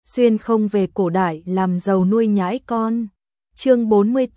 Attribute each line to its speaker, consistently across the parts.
Speaker 1: xuyên không về cổ đại làm giàu nuôi nhãi con. Chương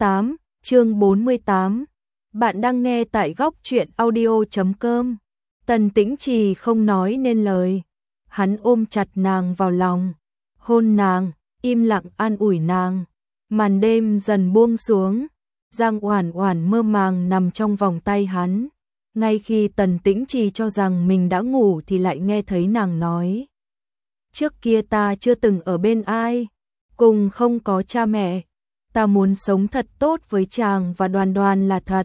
Speaker 1: 48. Bạn đang nghe tại góc truyện audio.com. Tần Tĩnh Trì không nói nên lời. Hắn ôm chặt nàng vào lòng, hôn nàng, im lặng an ủi nàng. Màn đêm dần buông xuống, Giang Oản Oản mơ màng nằm trong vòng tay hắn. Ngay khi Tần Tĩnh Trì cho rằng mình đã ngủ thì lại nghe thấy nàng nói: trước kia ta chưa từng ở bên ai, cùng không có cha mẹ, ta muốn sống thật tốt với chàng và Đoan Đoan là thật.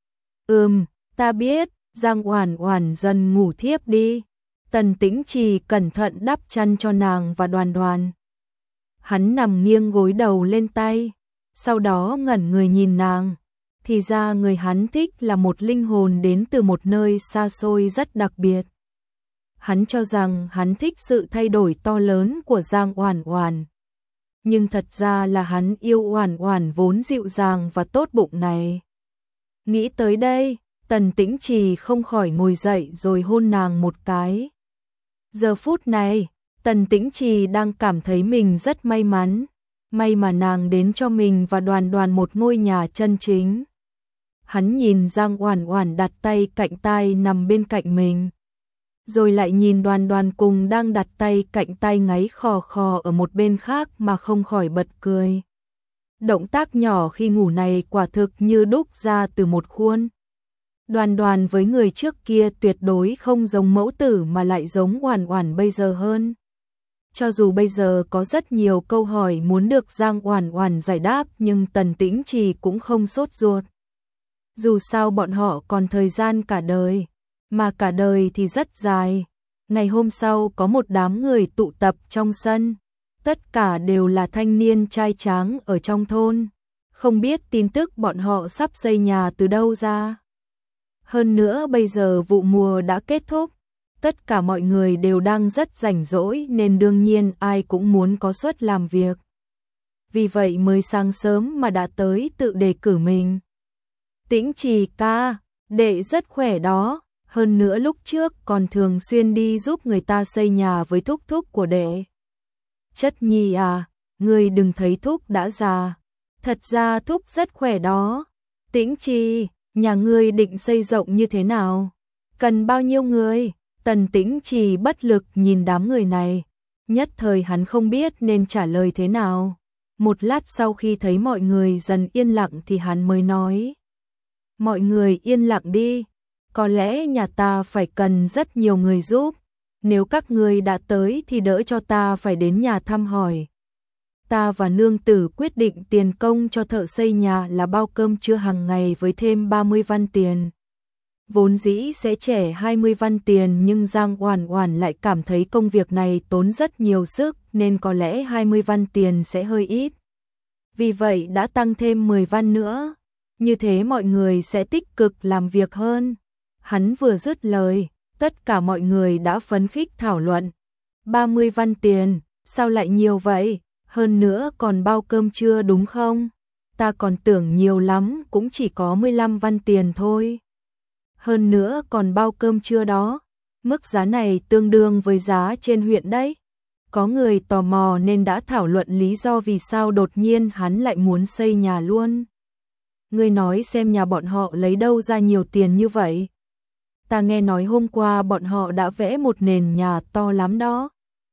Speaker 1: Ta biết. Giang Oản Oản dần ngủ thiếp đi. Tần Tĩnh Trì cẩn thận đắp chăn cho nàng và Đoan Đoan. Hắn nằm nghiêng gối đầu lên tay, sau đó ngẩn người nhìn nàng. Thì ra người hắn thích là một linh hồn đến từ một nơi xa xôi rất đặc biệt. Hắn cho rằng hắn thích sự thay đổi to lớn của Giang Oản Oản, nhưng thật ra là hắn yêu Oản Oản vốn dịu dàng và tốt bụng này. Nghĩ tới đây, Tần Tĩnh Trì không khỏi ngồi dậy rồi hôn nàng một cái. Giờ phút này, Tần Tĩnh Trì đang cảm thấy mình rất may mắn. May mà nàng đến cho mình và Đoan Đoan một ngôi nhà chân chính. Hắn nhìn Giang Oản Oản đặt tay cạnh tai nằm bên cạnh mình, rồi lại nhìn Đoan Đoan cùng đang đặt tay cạnh tai ngáy khò khò ở một bên khác mà không khỏi bật cười. Động tác nhỏ khi ngủ này quả thực như đúc ra từ một khuôn. Đoan Đoan với người trước kia tuyệt đối không giống mẫu tử mà lại giống Oản Oản bây giờ hơn. Cho dù bây giờ có rất nhiều câu hỏi muốn được Giang Oản Oản giải đáp, nhưng Tần Tĩnh Trì cũng không sốt ruột. Dù sao bọn họ còn thời gian cả đời, mà cả đời thì rất dài. Ngày hôm sau có một đám người tụ tập trong sân, tất cả đều là thanh niên trai tráng ở trong thôn, không biết tin tức bọn họ sắp xây nhà từ đâu ra. Hơn nữa bây giờ vụ mùa đã kết thúc, tất cả mọi người đều đang rất rảnh rỗi nên đương nhiên ai cũng muốn có suất làm việc. Vì vậy mới sáng sớm mà đã tới tự đề cử mình. Tĩnh Trì ca, đệ rất khỏe đó, hơn nữa lúc trước còn thường xuyên đi giúp người ta xây nhà với thúc thúc của đệ. Chất nhi à, ngươi đừng thấy thúc đã già, thật ra thúc rất khỏe đó. Tĩnh Trì, nhà ngươi định xây rộng như thế nào? Cần bao nhiêu người? Tần Tĩnh Trì bất lực nhìn đám người này, nhất thời hắn không biết nên trả lời thế nào. Một lát sau khi thấy mọi người dần yên lặng thì hắn mới nói: mọi người yên lặng đi, có lẽ nhà ta phải cần rất nhiều người giúp. Nếu các ngươi đã tới thì đỡ cho ta phải đến nhà thăm hỏi. Ta và nương tử quyết định tiền công cho thợ xây nhà là bao cơm trưa hàng ngày với thêm 30 văn tiền. Vốn dĩ sẽ trả 20 văn tiền nhưng Giang Oản Oản lại cảm thấy công việc này tốn rất nhiều sức nên có lẽ 20 văn tiền sẽ hơi ít. Vì vậy đã tăng thêm 10 văn nữa. Như thế mọi người sẽ tích cực làm việc hơn. Hắn vừa dứt lời, tất cả mọi người đã phấn khích thảo luận. 30 văn tiền, sao lại nhiều vậy? Hơn nữa còn bao cơm trưa đúng không? Ta còn tưởng nhiều lắm cũng chỉ có 15 văn tiền thôi. Hơn nữa còn bao cơm trưa đó, mức giá này tương đương với giá trên huyện đấy. Có người tò mò nên đã thảo luận lý do vì sao đột nhiên hắn lại muốn xây nhà luôn. Ngươi nói xem nhà bọn họ lấy đâu ra nhiều tiền như vậy? Ta nghe nói hôm qua bọn họ đã vẽ một nền nhà to lắm đó.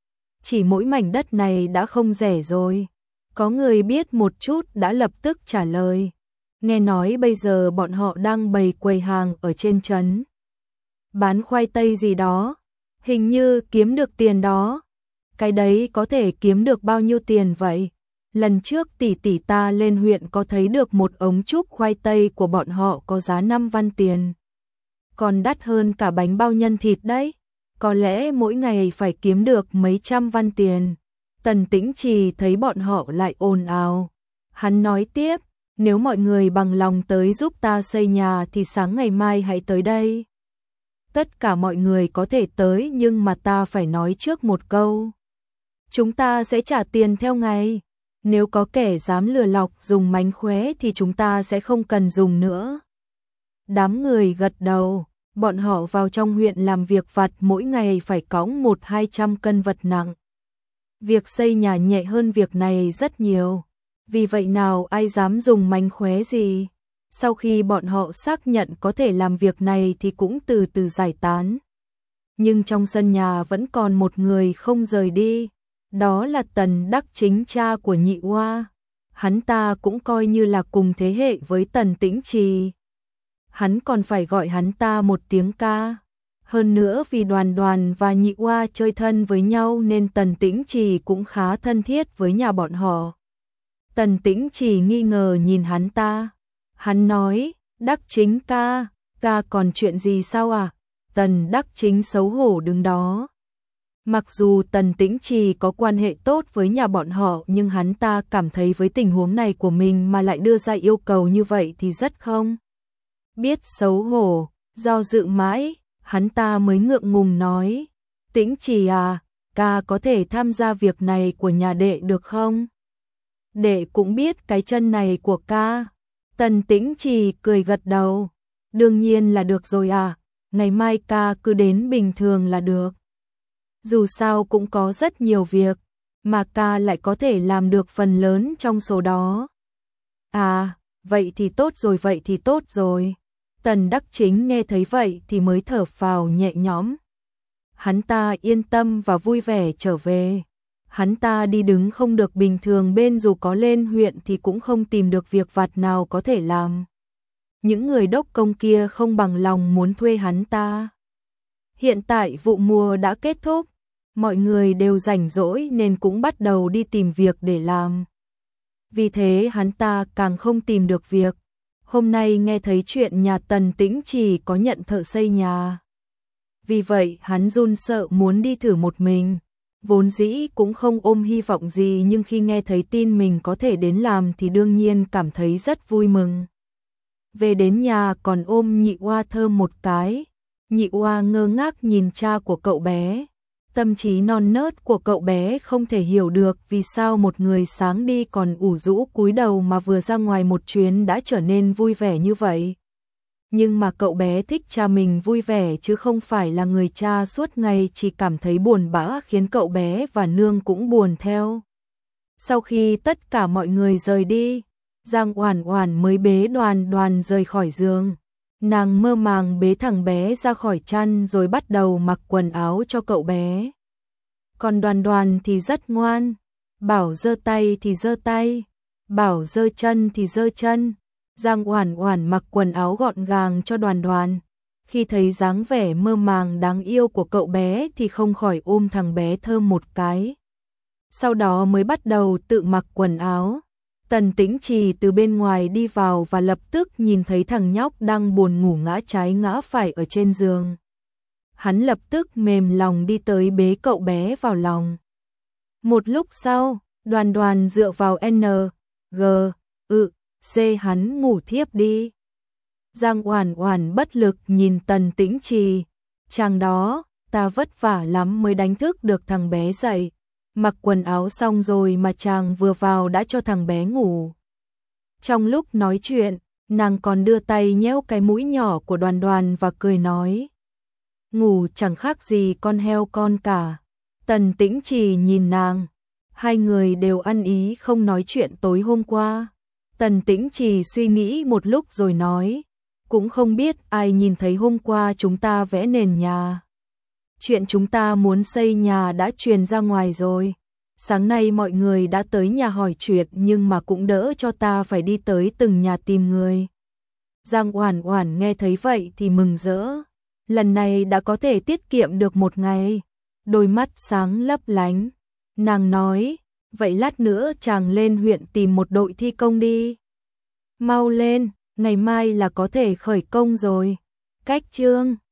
Speaker 1: Chỉ mỗi mảnh đất này đã không rẻ rồi. Có người biết một chút đã lập tức trả lời. Nghe nói bây giờ bọn họ đang bày quầy hàng ở trên trấn, bán khoai tây gì đó, hình như kiếm được tiền đó. Cái đấy có thể kiếm được bao nhiêu tiền vậy? Lần trước tỷ tỷ ta lên huyện có thấy được một ống trúc khoai tây của bọn họ có giá 5 văn tiền. Còn đắt hơn cả bánh bao nhân thịt đấy. Có lẽ mỗi ngày phải kiếm được mấy trăm văn tiền. Tần Tĩnh Trì thấy bọn họ lại ồn ào. Hắn nói tiếp, nếu mọi người bằng lòng tới giúp ta xây nhà thì sáng ngày mai hãy tới đây. Tất cả mọi người có thể tới nhưng mà ta phải nói trước một câu. Chúng ta sẽ trả tiền theo ngày. Nếu có kẻ dám lừa lọc dùng mánh khóe thì chúng ta sẽ không cần dùng nữa. Đám người gật đầu, bọn họ vào trong huyện làm việc vặt mỗi ngày phải cõng 100-200 cân vật nặng. Việc xây nhà nhẹ hơn việc này rất nhiều, vì vậy nào ai dám dùng mánh khóe gì. Sau khi bọn họ xác nhận có thể làm việc này thì cũng từ từ giải tán. Nhưng trong sân nhà vẫn còn một người không rời đi, đó là Tần Đắc Chính, cha của Nhị Oa. Hắn ta cũng coi như là cùng thế hệ với Tần Tĩnh Trì. Hắn còn phải gọi hắn ta một tiếng ca. Hơn nữa vì Đoàn Đoàn và Nhị Oa chơi thân với nhau nên Tần Tĩnh Trì cũng khá thân thiết với nhà bọn họ. Tần Tĩnh Trì nghi ngờ nhìn hắn ta. Hắn nói, Đắc Chính ca, ca còn chuyện gì sao à? Tần Đắc Chính xấu hổ đứng đó. Mặc dù Tần Tĩnh Trì có quan hệ tốt với nhà bọn họ nhưng hắn ta cảm thấy với tình huống này của mình mà lại đưa ra yêu cầu như vậy thì rất không biết xấu hổ. Do dự mãi, hắn ta mới ngượng ngùng nói, Tĩnh Trì à, ca có thể tham gia việc này của nhà đệ được không? Đệ cũng biết cái chân này của ca. Tần Tĩnh Trì cười gật đầu, đương nhiên là được rồi à, ngày mai ca cứ đến bình thường là được. Dù sao cũng có rất nhiều việc, mà ca lại có thể làm được phần lớn trong số đó. À, vậy thì tốt rồi, vậy thì tốt rồi. Tần Đắc Chính nghe thấy vậy thì mới thở phào nhẹ nhõm. Hắn ta yên tâm và vui vẻ trở về. Hắn ta đi đứng không được bình thường, bên dù có lên huyện thì cũng không tìm được việc vặt nào có thể làm. Những người đốc công kia không bằng lòng muốn thuê hắn ta. Hiện tại vụ mùa đã kết thúc, mọi người đều rảnh rỗi nên cũng bắt đầu đi tìm việc để làm. Vì thế hắn ta càng không tìm được việc. Hôm nay nghe thấy chuyện nhà Tần Tĩnh Trì có nhận thợ xây nhà. Vì vậy hắn run sợ muốn đi thử một mình. Vốn dĩ cũng không ôm hy vọng gì nhưng khi nghe thấy tin mình có thể đến làm thì đương nhiên cảm thấy rất vui mừng. Về đến nhà còn ôm Nhị Oa thơm một cái. Nhị Oa ngơ ngác nhìn cha của cậu bé. Tâm trí non nớt của cậu bé không thể hiểu được vì sao một người sáng đi còn ủ rũ cúi đầu mà vừa ra ngoài một chuyến đã trở nên vui vẻ như vậy. Nhưng mà cậu bé thích cha mình vui vẻ chứ không phải là người cha suốt ngày chỉ cảm thấy buồn bã, khiến cậu bé và nương cũng buồn theo. Sau khi tất cả mọi người rời đi, Giang Oản Oản mới bế Đoàn Đoàn rời khỏi giường. Nàng mơ màng bế thằng bé ra khỏi chăn rồi bắt đầu mặc quần áo cho cậu bé. Còn Đoàn Đoàn thì rất ngoan, bảo giơ tay thì giơ tay, bảo giơ chân thì giơ chân. Giang Oản Oản mặc quần áo gọn gàng cho Đoàn Đoàn. Khi thấy dáng vẻ mơ màng đáng yêu của cậu bé thì không khỏi ôm thằng bé thơm một cái. Sau đó mới bắt đầu tự mặc quần áo. Tần Tĩnh Trì từ bên ngoài đi vào và lập tức nhìn thấy thằng nhóc đang buồn ngủ ngã trái ngã phải ở trên giường. Hắn lập tức mềm lòng đi tới bế cậu bé vào lòng. Một lúc sau, Đoàn Đoàn dựa vào N, G, C hắn ngủ thiếp đi. Giang Oản Oản bất lực nhìn Tần Tĩnh Trì, chàng đó, ta vất vả lắm mới đánh thức được thằng bé dậy. Mặc quần áo xong rồi mà chàng vừa vào đã cho thằng bé ngủ. Trong lúc nói chuyện, nàng còn đưa tay nhéo cái mũi nhỏ của Đoàn Đoàn và cười nói. Ngủ chẳng khác gì con heo con cả. Tần Tĩnh Trì nhìn nàng. Hai người đều ăn ý không nói chuyện tối hôm qua. Tần Tĩnh Trì suy nghĩ một lúc rồi nói. Cũng không biết ai nhìn thấy hôm qua chúng ta vẽ nền nhà. Chuyện chúng ta muốn xây nhà đã truyền ra ngoài rồi. Sáng nay mọi người đã tới nhà hỏi chuyện nhưng mà cũng đỡ cho ta phải đi tới từng nhà tìm người. Giang Oản Oản nghe thấy vậy thì mừng rỡ. Lần này đã có thể tiết kiệm được một ngày. Đôi mắt sáng lấp lánh. Nàng nói, vậy lát nữa chàng lên huyện tìm một đội thi công đi. Mau lên, ngày mai là có thể khởi công rồi. Cách chương